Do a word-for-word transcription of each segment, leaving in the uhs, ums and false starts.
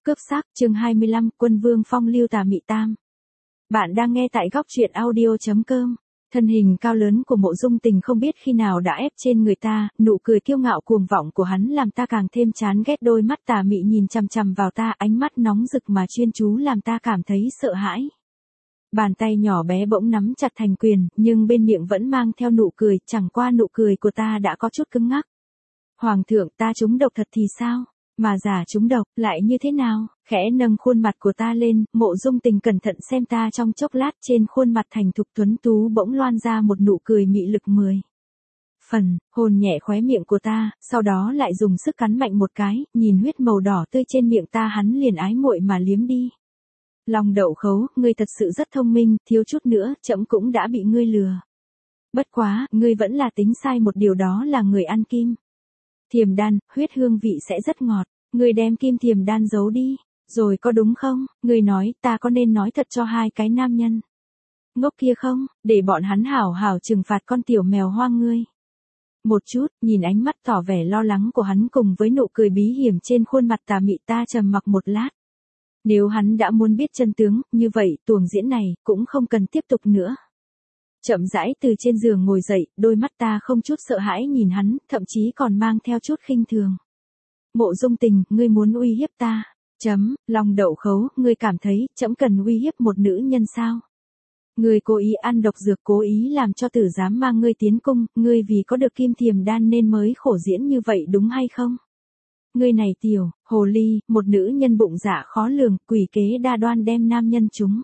Cướp xác, chương hai mươi lăm, Quân Vương phong lưu tà mị tam. Bạn đang nghe tại góc truyện audio chấm com. Thân hình cao lớn của Mộ Dung Tình không biết khi nào đã ép trên người ta, nụ cười kiêu ngạo cuồng vọng của hắn làm ta càng thêm chán ghét, đôi mắt tà mị nhìn chằm chằm vào ta, ánh mắt nóng rực mà chuyên chú làm ta cảm thấy sợ hãi. Bàn tay nhỏ bé bỗng nắm chặt thành quyền, nhưng bên miệng vẫn mang theo nụ cười, chẳng qua nụ cười của ta đã có chút cứng ngắc. Hoàng thượng, ta trúng độc thật thì sao? Mà giả trúng độc, lại như thế nào? Khẽ nâng khuôn mặt của ta lên, Mộ Dung Tình cẩn thận xem ta trong chốc lát, trên khuôn mặt thành thục tuấn tú bỗng loan ra một nụ cười mị lực mười phần, hôn nhẹ khóe miệng của ta, sau đó lại dùng sức cắn mạnh một cái, nhìn huyết màu đỏ tươi trên miệng ta, hắn liền ái muội mà liếm đi. Long đậu khấu, ngươi thật sự rất thông minh, thiếu chút nữa, trẫm cũng đã bị ngươi lừa. Bất quá, ngươi vẫn là tính sai một điều, đó là người ăn kim thiềm đan, huyết hương vị sẽ rất ngọt, ngươi đem kim thiềm đan giấu đi, rồi có đúng không? Ngươi nói, ta có nên nói thật cho hai cái nam nhân ngốc kia không, để bọn hắn hảo hảo trừng phạt con tiểu mèo hoang ngươi. Một chút, nhìn ánh mắt tỏ vẻ lo lắng của hắn cùng với nụ cười bí hiểm trên khuôn mặt tà mị, ta trầm mặc một lát. Nếu hắn đã muốn biết chân tướng, như vậy, tuồng diễn này, cũng không cần tiếp tục nữa. Chậm rãi từ trên giường ngồi dậy, đôi mắt ta không chút sợ hãi nhìn hắn, thậm chí còn mang theo chút khinh thường. Mộ Dung Tình, ngươi muốn uy hiếp ta? Chấm, Long đậu khấu, ngươi cảm thấy, trẫm cần uy hiếp một nữ nhân sao? Ngươi cố ý ăn độc dược, cố ý làm cho tử giám mang ngươi tiến cung, ngươi vì có được kim thiềm đan nên mới khổ diễn như vậy đúng hay không? Ngươi này tiểu, hồ ly, một nữ nhân bụng dạ khó lường, quỷ kế đa đoan đem nam nhân chúng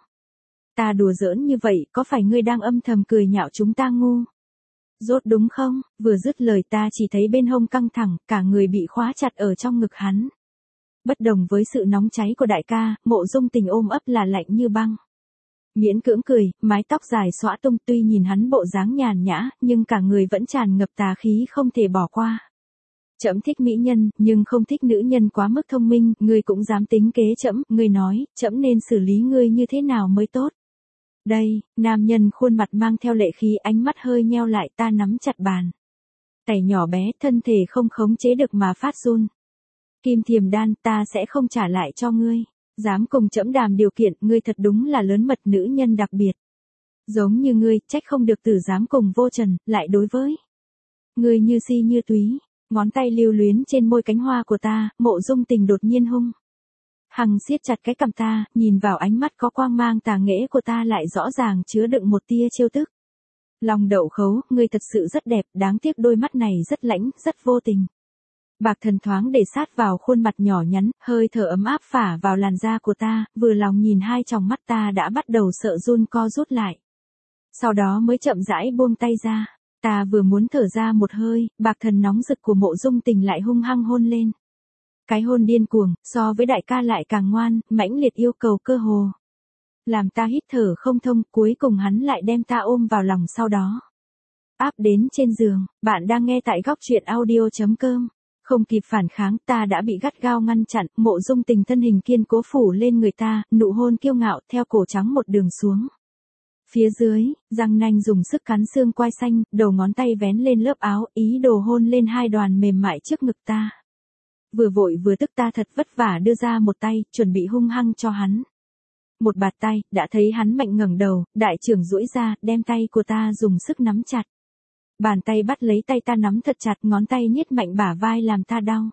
ta đùa giỡn như vậy, có phải ngươi đang âm thầm cười nhạo chúng ta ngu dốt đúng không? Vừa dứt lời ta chỉ thấy bên hông căng thẳng, cả người bị khóa chặt ở trong ngực hắn. Bất đồng với sự nóng cháy của đại ca, Mộ Dung Tình ôm ấp là lạnh như băng. Miễn cưỡng cười, mái tóc dài xõa tung, tuy nhìn hắn bộ dáng nhàn nhã, nhưng cả người vẫn tràn ngập tà khí không thể bỏ qua. Trẫm thích mỹ nhân, nhưng không thích nữ nhân quá mức thông minh, ngươi cũng dám tính kế trẫm, ngươi nói, trẫm nên xử lý ngươi như thế nào mới tốt? Đây, nam nhân khuôn mặt mang theo lệ khí, ánh mắt hơi nheo lại, ta nắm chặt bàn tay nhỏ bé, thân thể không khống chế được mà phát run. Kim thiềm đan, ta sẽ không trả lại cho ngươi. Dám cùng trẫm đàm điều kiện, ngươi thật đúng là lớn mật, nữ nhân đặc biệt giống như ngươi, trách không được tử dám cùng vô trần, lại đối với ngươi như si như túy. Ngón tay lưu luyến trên môi cánh hoa của ta, Mộ Dung Tình đột nhiên hung hăng siết chặt cái cằm ta, nhìn vào ánh mắt có quang mang tà nghễ của ta lại rõ ràng chứa đựng một tia trêu tức. Long đậu khấu, ngươi thật sự rất đẹp, đáng tiếc đôi mắt này rất lãnh, rất vô tình. Bạc thần thoáng để sát vào khuôn mặt nhỏ nhắn, hơi thở ấm áp phả vào làn da của ta, vừa lòng nhìn hai tròng mắt ta đã bắt đầu sợ run co rút lại. Sau đó mới chậm rãi buông tay ra. Ta vừa muốn thở ra một hơi, bạc thần nóng rực của Mộ Dung Tình lại hung hăng hôn lên. Cái hôn điên cuồng, so với đại ca lại càng ngoan, mãnh liệt yêu cầu cơ hồ làm ta hít thở không thông, cuối cùng hắn lại đem ta ôm vào lòng, sau đó áp đến trên giường. Bạn đang nghe tại góc truyện audio chấm com. Không kịp phản kháng, ta đã bị gắt gao ngăn chặn, Mộ Dung Tình thân hình kiên cố phủ lên người ta, nụ hôn kiêu ngạo theo cổ trắng một đường xuống phía dưới, răng nanh dùng sức cắn xương quai xanh, đầu ngón tay vén lên lớp áo, ý đồ hôn lên hai đoàn mềm mại trước ngực ta. Vừa vội vừa tức ta thật vất vả đưa ra một tay, chuẩn bị hung hăng cho hắn một bạt tay, đã thấy hắn mạnh ngẩng đầu, đại trưởng duỗi ra, đem tay của ta dùng sức nắm chặt. Bàn tay bắt lấy tay ta nắm thật chặt, ngón tay niết mạnh bả vai làm ta đau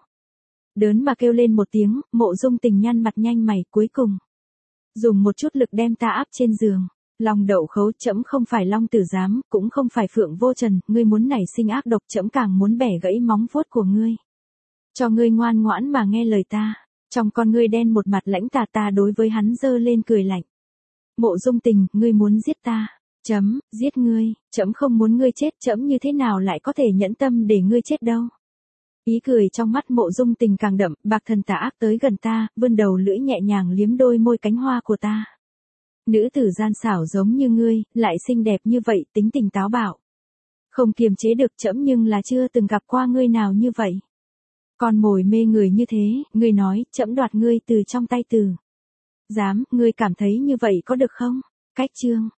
đớn mà kêu lên một tiếng. Mộ Dung Tình nhăn mặt nhanh mày, cuối cùng dùng một chút lực đem ta áp trên giường. Long đậu khấu, trẫm không phải Long tử giám, cũng không phải Phượng vô trần, ngươi muốn nảy sinh ác độc, trẫm càng muốn bẻ gãy móng vuốt của ngươi, cho ngươi ngoan ngoãn mà nghe lời ta. Trong con ngươi đen một mặt lãnh tà, ta đối với hắn giơ lên cười lạnh. Mộ Dung Tình, ngươi muốn giết ta? Chấm, giết ngươi, trẫm không muốn ngươi chết, trẫm như thế nào lại có thể nhẫn tâm để ngươi chết đâu. Ý cười trong mắt Mộ Dung Tình càng đậm, bạc thần tà ác tới gần ta, vươn đầu lưỡi nhẹ nhàng liếm đôi môi cánh hoa của ta. Nữ tử gian xảo giống như ngươi, lại xinh đẹp như vậy, tính tình táo bạo không kiềm chế được, trẫm nhưng là chưa từng gặp qua ngươi nào như vậy. Con mồi mê người như thế, ngươi nói, trẫm đoạt ngươi từ trong tay tử giám, ngươi cảm thấy như vậy có được không? Cách chương